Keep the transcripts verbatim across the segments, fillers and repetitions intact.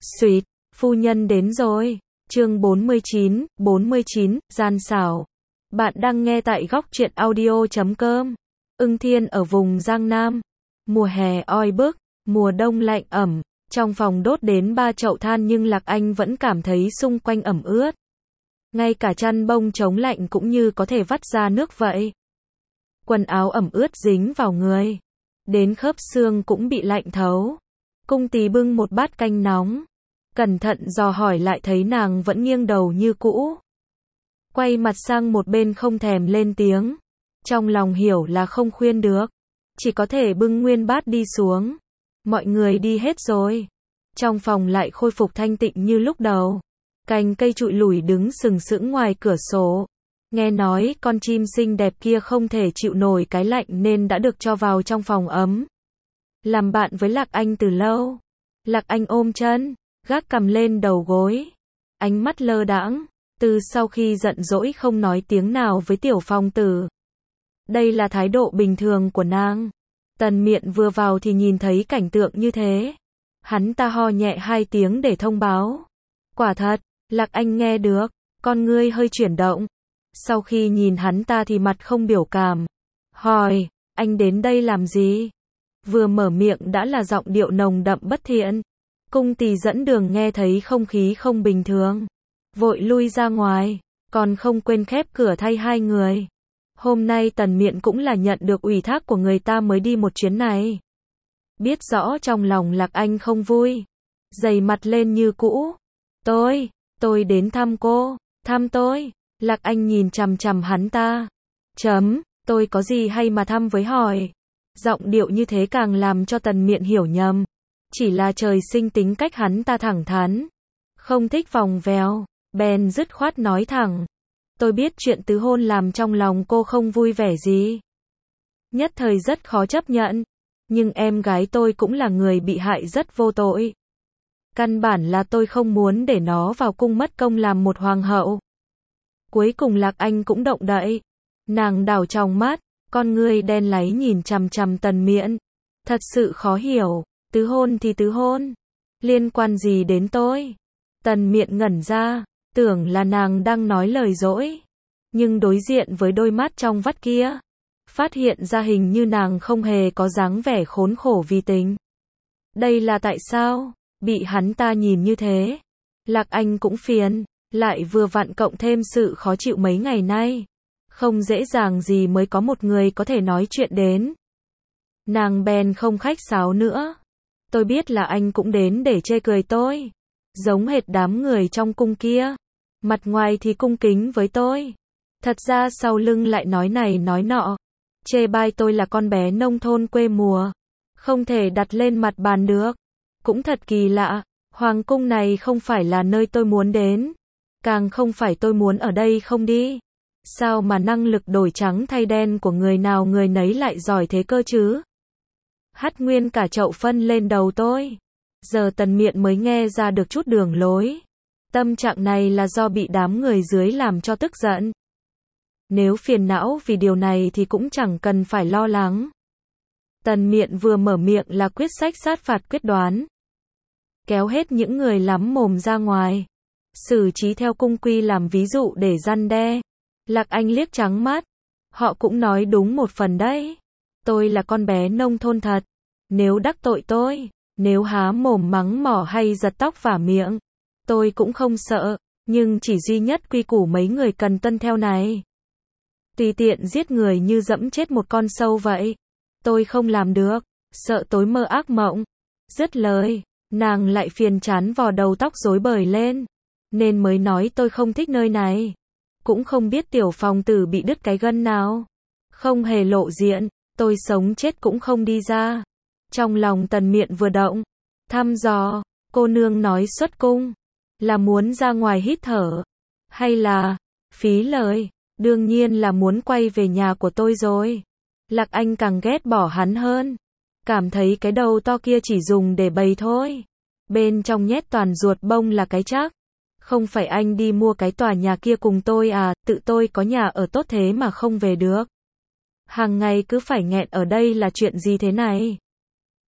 Xuyệt, phu nhân đến rồi. Chương bốn mươi chín, bốn mươi chín, gian xảo. Bạn đang nghe tại góc truyện audio chấm com. Ưng Thiên ở vùng Giang Nam. Mùa hè oi bức, mùa đông lạnh ẩm. Trong phòng đốt đến ba chậu than nhưng Lạc Anh vẫn cảm thấy xung quanh ẩm ướt. Ngay cả chăn bông chống lạnh cũng như có thể vắt ra nước vậy. Quần áo ẩm ướt dính vào người. Đến khớp xương cũng bị lạnh thấu. Cung Tý bưng một bát canh nóng. Cẩn thận dò hỏi lại thấy nàng vẫn nghiêng đầu như cũ. Quay mặt sang một bên không thèm lên tiếng. Trong lòng hiểu là không khuyên được. Chỉ có thể bưng nguyên bát đi xuống. Mọi người đi hết rồi. Trong phòng lại khôi phục thanh tịnh như lúc đầu. Cành cây trụi lủi đứng sừng sững ngoài cửa sổ. Nghe nói con chim xinh đẹp kia không thể chịu nổi cái lạnh nên đã được cho vào trong phòng ấm. Làm bạn với Lạc Anh từ lâu. Lạc Anh ôm chân, gác cằm lên đầu gối. Ánh mắt lơ đãng, từ sau khi giận dỗi không nói tiếng nào với Tiểu Phong Tử. Đây là thái độ bình thường của nàng. Tần Miện vừa vào thì nhìn thấy cảnh tượng như thế. Hắn ta ho nhẹ hai tiếng để thông báo. Quả thật, Lạc Anh nghe được, con ngươi hơi chuyển động. Sau khi nhìn hắn ta thì mặt không biểu cảm. Hỏi, anh đến đây làm gì? Vừa mở miệng đã là giọng điệu nồng đậm bất thiện. Cung Tý dẫn đường nghe thấy không khí không bình thường. Vội lui ra ngoài, còn không quên khép cửa thay hai người. Hôm nay Tần Miện cũng là nhận được ủy thác của người ta mới đi một chuyến này. Biết rõ trong lòng Lạc Anh không vui. Dày mặt lên như cũ. Tôi, tôi đến thăm cô, thăm tôi. Lạc Anh nhìn chằm chằm hắn ta. Chấm, tôi có gì hay mà thăm với hỏi. Giọng điệu như thế càng làm cho Tần Miện hiểu nhầm. Chỉ là trời sinh tính cách hắn ta thẳng thắn. Không thích vòng vèo, bèn dứt khoát nói thẳng. Tôi biết chuyện tứ hôn làm trong lòng cô không vui vẻ gì. Nhất thời rất khó chấp nhận. Nhưng em gái tôi cũng là người bị hại rất vô tội. Căn bản là tôi không muốn để nó vào cung mất công làm một hoàng hậu. Cuối cùng Lạc Anh cũng động đậy. Nàng đảo trong mắt, con ngươi đen láy nhìn chằm chằm Tần Miện. Thật sự khó hiểu, tứ hôn thì tứ hôn. Liên quan gì đến tôi? Tần Miện ngẩn ra, tưởng là nàng đang nói lời dỗi. Nhưng đối diện với đôi mắt trong vắt kia, phát hiện ra hình như nàng không hề có dáng vẻ khốn khổ vì tình. Đây là tại sao? Bị hắn ta nhìn như thế. Lạc Anh cũng phiền, lại vừa vặn cộng thêm sự khó chịu mấy ngày nay. Không dễ dàng gì mới có một người có thể nói chuyện đến. Nàng bèn không khách sáo nữa. Tôi biết là anh cũng đến để chê cười tôi. Giống hệt đám người trong cung kia. Mặt ngoài thì cung kính với tôi. Thật ra sau lưng lại nói này nói nọ. Chê bai tôi là con bé nông thôn quê mùa. Không thể đặt lên mặt bàn được. Cũng thật kỳ lạ. Hoàng cung này không phải là nơi tôi muốn đến. Càng không phải tôi muốn ở đây không đi. Sao mà năng lực đổi trắng thay đen của người nào người nấy lại giỏi thế cơ chứ? Hắt nguyên cả chậu phân lên đầu tôi. Giờ Tần Miện mới nghe ra được chút đường lối. Tâm trạng này là do bị đám người dưới làm cho tức giận. Nếu phiền não vì điều này thì cũng chẳng cần phải lo lắng. Tần Miện vừa mở miệng là quyết sách sát phạt quyết đoán. Kéo hết những người lắm mồm ra ngoài. Xử trí theo cung quy làm ví dụ để răn đe. Lạc Anh liếc trắng mắt. Họ cũng nói đúng một phần đấy. Tôi là con bé nông thôn thật. Nếu đắc tội tôi, nếu há mồm mắng mỏ hay giật tóc vả miệng, tôi cũng không sợ. Nhưng chỉ duy nhất quy củ mấy người cần tuân theo này. Tùy tiện giết người như dẫm chết một con sâu vậy. Tôi không làm được. Sợ tối mơ ác mộng. Dứt lời, nàng lại phiền chán vò đầu tóc rối bời lên. Nên mới nói tôi không thích nơi này. Cũng không biết Tiểu Phong Tử bị đứt cái gân nào. Không hề lộ diện, tôi sống chết cũng không đi ra. Trong lòng Tần Miện vừa động. Thăm dò, cô nương nói xuất cung. Là muốn ra ngoài hít thở. Hay là, phí lời, đương nhiên là muốn quay về nhà của tôi rồi. Lạc Anh càng ghét bỏ hắn hơn. Cảm thấy cái đầu to kia chỉ dùng để bày thôi. Bên trong nhét toàn ruột bông là cái chắc. Không phải anh đi mua cái tòa nhà kia cùng tôi à, tự tôi có nhà ở tốt thế mà không về được. Hàng ngày cứ phải nghẹn ở đây là chuyện gì thế này?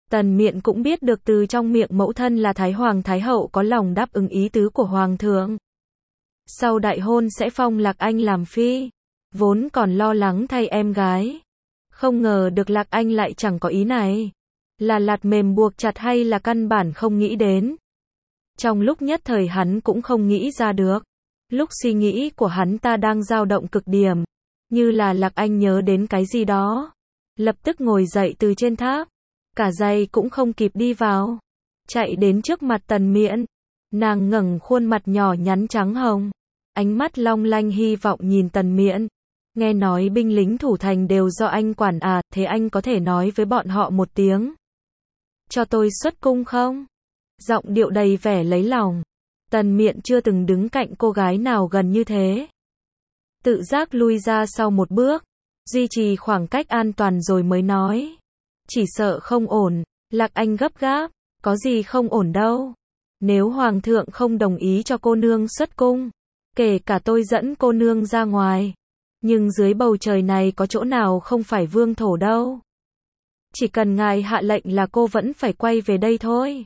Tần Miện cũng biết được từ trong miệng mẫu thân là Thái Hoàng Thái Hậu có lòng đáp ứng ý tứ của Hoàng thượng. Sau đại hôn sẽ phong Lạc Anh làm phi. Vốn còn lo lắng thay em gái. Không ngờ được Lạc Anh lại chẳng có ý này. Là lạt mềm buộc chặt hay là căn bản không nghĩ đến. Trong lúc nhất thời hắn cũng không nghĩ ra được. Lúc suy nghĩ của hắn ta đang dao động cực điểm. Như là Lạc Anh nhớ đến cái gì đó. Lập tức ngồi dậy từ trên tháp. Cả giày cũng không kịp đi vào. Chạy đến trước mặt Tần Miện. Nàng ngẩng khuôn mặt nhỏ nhắn trắng hồng. Ánh mắt long lanh hy vọng nhìn Tần Miện. Nghe nói binh lính thủ thành đều do anh quản à, thế anh có thể nói với bọn họ một tiếng. Cho tôi xuất cung không? Giọng điệu đầy vẻ lấy lòng. Tần Miện chưa từng đứng cạnh cô gái nào gần như thế. Tự giác lui ra sau một bước. Duy trì khoảng cách an toàn rồi mới nói. Chỉ sợ không ổn. Lạc Anh gấp gáp. Có gì không ổn đâu. Nếu Hoàng thượng không đồng ý cho cô nương xuất cung. Kể cả tôi dẫn cô nương ra ngoài. Nhưng dưới bầu trời này có chỗ nào không phải vương thổ đâu. Chỉ cần ngài hạ lệnh là cô vẫn phải quay về đây thôi.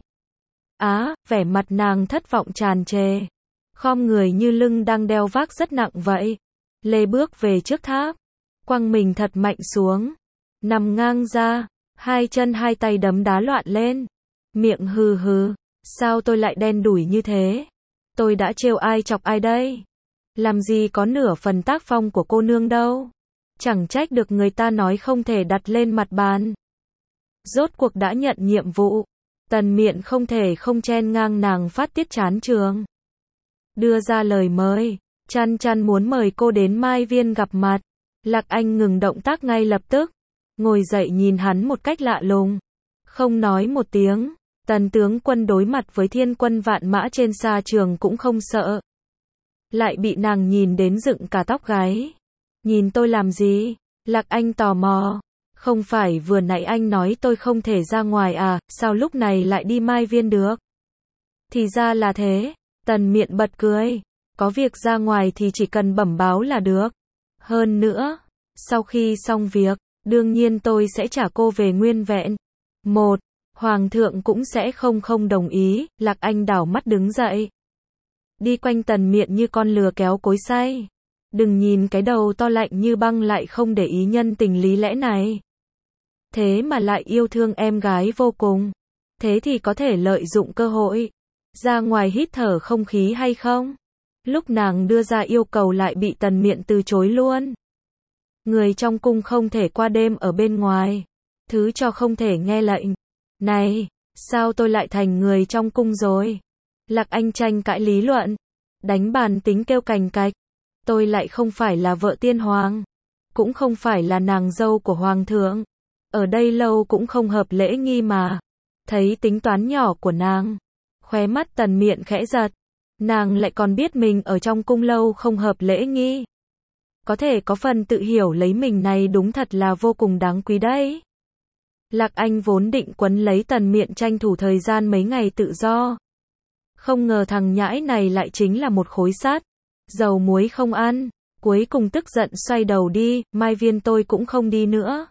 Á, vẻ mặt nàng thất vọng tràn trề. Khom người như lưng đang đeo vác rất nặng vậy. Lê bước về trước tháp. Quăng mình thật mạnh xuống. Nằm ngang ra. Hai chân hai tay đấm đá loạn lên. Miệng hừ hừ. Sao tôi lại đen đủi như thế? Tôi đã trêu ai chọc ai đây? Làm gì có nửa phần tác phong của cô nương đâu. Chẳng trách được người ta nói không thể đặt lên mặt bàn. Rốt cuộc đã nhận nhiệm vụ. Tần Miện không thể không chen ngang nàng phát tiết chán trường. Đưa ra lời mời. Chăn chăn muốn mời cô đến Mai Viên gặp mặt. Lạc Anh ngừng động tác ngay lập tức. Ngồi dậy nhìn hắn một cách lạ lùng. Không nói một tiếng. Tần tướng quân đối mặt với thiên quân vạn mã trên sa trường cũng không sợ. Lại bị nàng nhìn đến dựng cả tóc gáy. Nhìn tôi làm gì? Lạc Anh tò mò. Không phải vừa nãy anh nói tôi không thể ra ngoài à, sao lúc này lại đi Mai Viên được? Thì ra là thế. Tần Miện bật cười. Có việc ra ngoài thì chỉ cần bẩm báo là được. Hơn nữa, sau khi xong việc, đương nhiên tôi sẽ trả cô về nguyên vẹn. Một, Hoàng thượng cũng sẽ không không đồng ý. Lạc Anh đảo mắt đứng dậy. Đi quanh Tần Miện như con lừa kéo cối xay. Đừng nhìn cái đầu to lạnh như băng lại không để ý nhân tình lý lẽ này. Thế mà lại yêu thương em gái vô cùng. Thế thì có thể lợi dụng cơ hội. Ra ngoài hít thở không khí hay không? Lúc nàng đưa ra yêu cầu lại bị Tần Miện từ chối luôn. Người trong cung không thể qua đêm ở bên ngoài. Thứ cho không thể nghe lệnh. Này, sao tôi lại thành người trong cung rồi? Lạc Anh tranh cãi lý luận. Đánh bàn tính kêu cành cạch. Tôi lại không phải là vợ tiên hoàng. Cũng không phải là nàng dâu của hoàng thượng. Ở đây lâu cũng không hợp lễ nghi mà. Thấy tính toán nhỏ của nàng. Khóe mắt Tần Miện khẽ giật. Nàng lại còn biết mình ở trong cung lâu không hợp lễ nghi. Có thể có phần tự hiểu lấy mình này đúng thật là vô cùng đáng quý đấy. Lạc Anh vốn định quấn lấy Tần Miện tranh thủ thời gian mấy ngày tự do. Không ngờ thằng nhãi này lại chính là một khối sắt. Dầu muối không ăn. Cuối cùng tức giận xoay đầu đi. Mai Viên tôi cũng không đi nữa.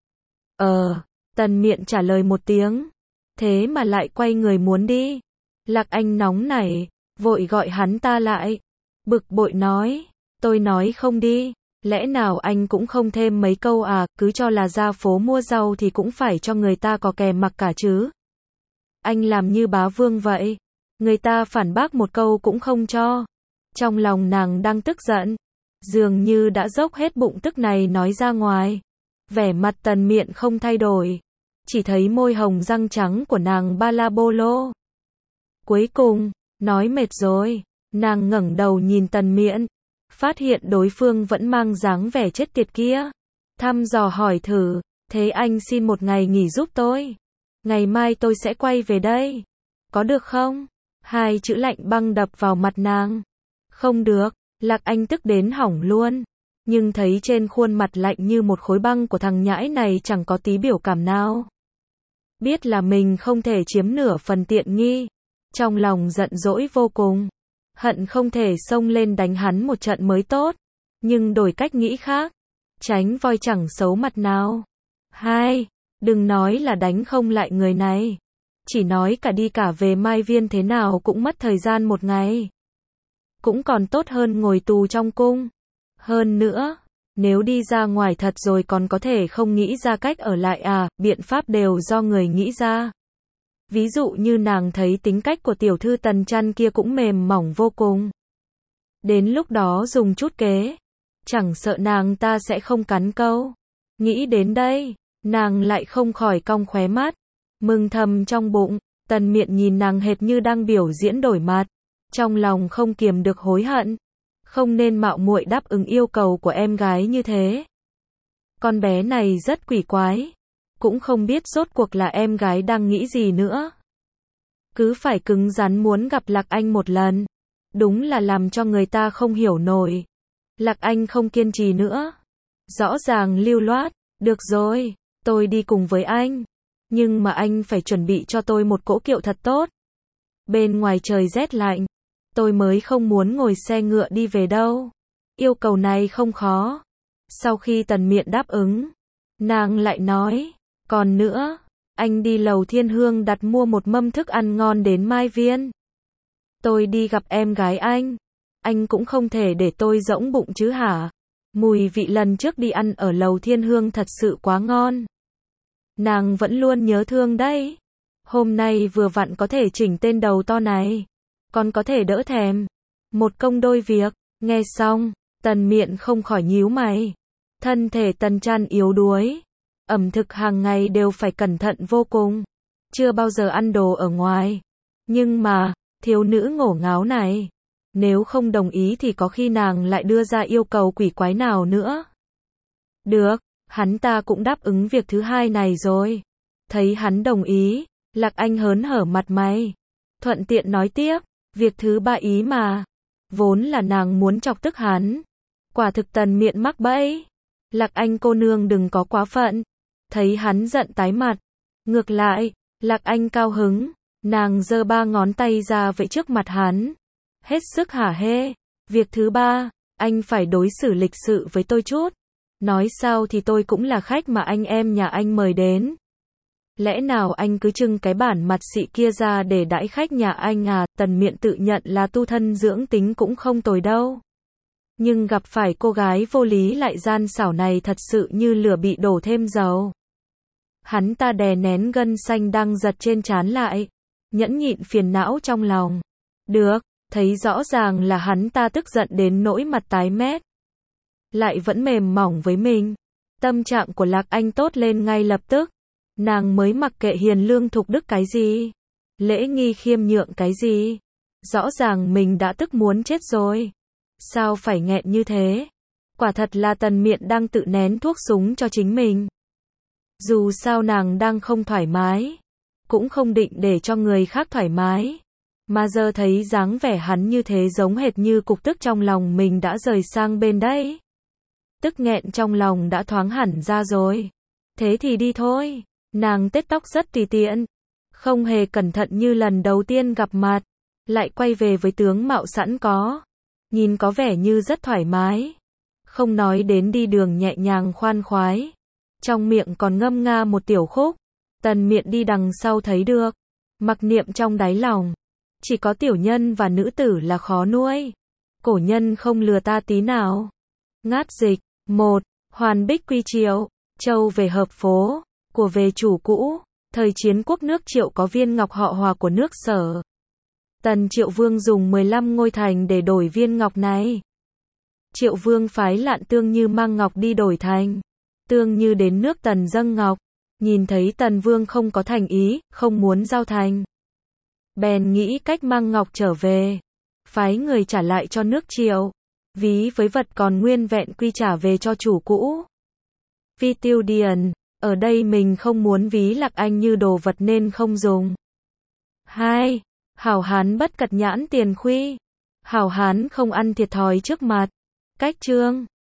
Ờ, Tần Miện trả lời một tiếng. Thế mà lại quay người muốn đi. Lạc Anh nóng nảy. Vội gọi hắn ta lại. Bực bội nói. Tôi nói không đi. Lẽ nào anh cũng không thêm mấy câu à, cứ cho là ra phố mua rau thì cũng phải cho người ta có kè mặc cả chứ. Anh làm như bá vương vậy. Người ta phản bác một câu cũng không cho. Trong lòng nàng đang tức giận. Dường như đã dốc hết bụng tức này nói ra ngoài. Vẻ mặt Tần Miện không thay đổi. Chỉ thấy môi hồng răng trắng của nàng ba la bô lô. Cuối cùng, nói mệt rồi. Nàng ngẩng đầu nhìn Tần Miện. Phát hiện đối phương vẫn mang dáng vẻ chết tiệt kia. Thăm dò hỏi thử. Thế anh xin một ngày nghỉ giúp tôi. Ngày mai tôi sẽ quay về đây. Có được không? Hai chữ lạnh băng đập vào mặt nàng. Không được. Lạc Anh tức đến hỏng luôn. Nhưng thấy trên khuôn mặt lạnh như một khối băng của thằng nhãi này chẳng có tí biểu cảm nào. Biết là mình không thể chiếm nửa phần tiện nghi. Trong lòng giận dỗi vô cùng. Hận không thể xông lên đánh hắn một trận mới tốt. Nhưng đổi cách nghĩ khác. Tránh voi chẳng xấu mặt nào. Hai. Đừng nói là đánh không lại người này. Chỉ nói cả đi cả về Mai Viên thế nào cũng mất thời gian một ngày. Cũng còn tốt hơn ngồi tù trong cung. Hơn nữa, nếu đi ra ngoài thật rồi còn có thể không nghĩ ra cách ở lại à, biện pháp đều do người nghĩ ra. Ví dụ như nàng thấy tính cách của tiểu thư Tần Chăn kia cũng mềm mỏng vô cùng. Đến lúc đó dùng chút kế, chẳng sợ nàng ta sẽ không cắn câu. Nghĩ đến đây, nàng lại không khỏi cong khóe mắt, mừng thầm trong bụng. Tần Miện nhìn nàng hệt như đang biểu diễn đổi mặt, trong lòng không kiềm được hối hận, không nên mạo muội đáp ứng yêu cầu của em gái như thế. Con bé này rất quỷ quái, cũng không biết rốt cuộc là em gái đang nghĩ gì nữa. Cứ phải cứng rắn muốn gặp Lạc Anh một lần, đúng là làm cho người ta không hiểu nổi. Lạc Anh không kiên trì nữa, rõ ràng lưu loát, được rồi, tôi đi cùng với anh, nhưng mà anh phải chuẩn bị cho tôi một cỗ kiệu thật tốt. Bên ngoài trời rét lạnh, tôi mới không muốn ngồi xe ngựa đi về đâu. Yêu cầu này không khó. Sau khi Tần Miện đáp ứng, nàng lại nói, còn nữa, anh đi lầu Thiên Hương đặt mua một mâm thức ăn ngon đến Mai Viên. Tôi đi gặp em gái anh, anh cũng không thể để tôi rỗng bụng chứ hả? Mùi vị lần trước đi ăn ở lầu Thiên Hương thật sự quá ngon. Nàng vẫn luôn nhớ thương đấy. Hôm nay vừa vặn có thể chỉnh tên đầu to này, còn có thể đỡ thèm. Một công đôi việc. Nghe xong, Tần Miện không khỏi nhíu mày. Thân thể Tần Chăn yếu đuối, ẩm thực hàng ngày đều phải cẩn thận vô cùng, chưa bao giờ ăn đồ ở ngoài. Nhưng mà, thiếu nữ ngổ ngáo này, nếu không đồng ý thì có khi nàng lại đưa ra yêu cầu quỷ quái nào nữa. Được, hắn ta cũng đáp ứng việc thứ hai này rồi. Thấy hắn đồng ý, Lạc Anh hớn hở mặt mày, thuận tiện nói tiếp, việc thứ ba ý mà, vốn là nàng muốn chọc tức hắn. Quả thực Tần Miện mắc bẫy. Lạc Anh cô nương đừng có quá phận. Thấy hắn giận tái mặt, ngược lại, Lạc Anh cao hứng, nàng giơ ba ngón tay ra vẫy trước mặt hắn, hết sức hả hê. Việc thứ ba, anh phải đối xử lịch sự với tôi chút. Nói sao thì tôi cũng là khách mà anh em nhà anh mời đến. Lẽ nào anh cứ trưng cái bản mặt xị kia ra để đãi khách nhà anh à? Tần Miện tự nhận là tu thân dưỡng tính cũng không tồi đâu. Nhưng gặp phải cô gái vô lý lại gian xảo này thật sự như lửa bị đổ thêm dầu. Hắn ta đè nén gân xanh đang giật trên trán lại, nhẫn nhịn phiền não trong lòng. Được, thấy rõ ràng là hắn ta tức giận đến nỗi mặt tái mét, lại vẫn mềm mỏng với mình. Tâm trạng của Lạc Anh tốt lên ngay lập tức. Nàng mới mặc kệ hiền lương thục đức cái gì, lễ nghi khiêm nhượng cái gì. Rõ ràng mình đã tức muốn chết rồi, sao phải nghẹn như thế? Quả thật là Tần Miện đang tự nén thuốc súng cho chính mình. Dù sao nàng đang không thoải mái, cũng không định để cho người khác thoải mái. Mà giờ thấy dáng vẻ hắn như thế giống hệt như cục tức trong lòng mình đã rời sang bên đấy. Tức nghẹn trong lòng đã thoáng hẳn ra rồi. Thế thì đi thôi. Nàng tết tóc rất tùy tiện, không hề cẩn thận như lần đầu tiên gặp mặt, lại quay về với tướng mạo sẵn có, nhìn có vẻ như rất thoải mái. Không nói đến đi đường nhẹ nhàng khoan khoái, trong miệng còn ngâm nga một tiểu khúc. Tần Miện đi đằng sau thấy được, mặc niệm trong đáy lòng, chỉ có tiểu nhân và nữ tử là khó nuôi. Cổ nhân không lừa ta tí nào. Ngát dịch. Một. Hoàn Bích Quy Triệu. Châu về hợp phố. Của về chủ cũ. Thời chiến quốc nước Triệu có viên ngọc họ Hòa của nước Sở. Tần Triệu Vương dùng mười lăm ngôi thành để đổi viên ngọc này. Triệu Vương phái Lạn Tương Như mang ngọc đi đổi thành. Tương Như đến nước Tần dâng ngọc, nhìn thấy Tần Vương không có thành ý, không muốn giao thành, bèn nghĩ cách mang ngọc trở về, phái người trả lại cho nước Triệu, ví với vật còn nguyên vẹn quy trả về cho chủ cũ. Vi tiêu điền, ở đây mình không muốn ví Lạc Anh như đồ vật nên không dùng. Hai. Hảo hán bất cật nhãn tiền khuy. Hảo hán không ăn thiệt thòi trước mặt. Cách chương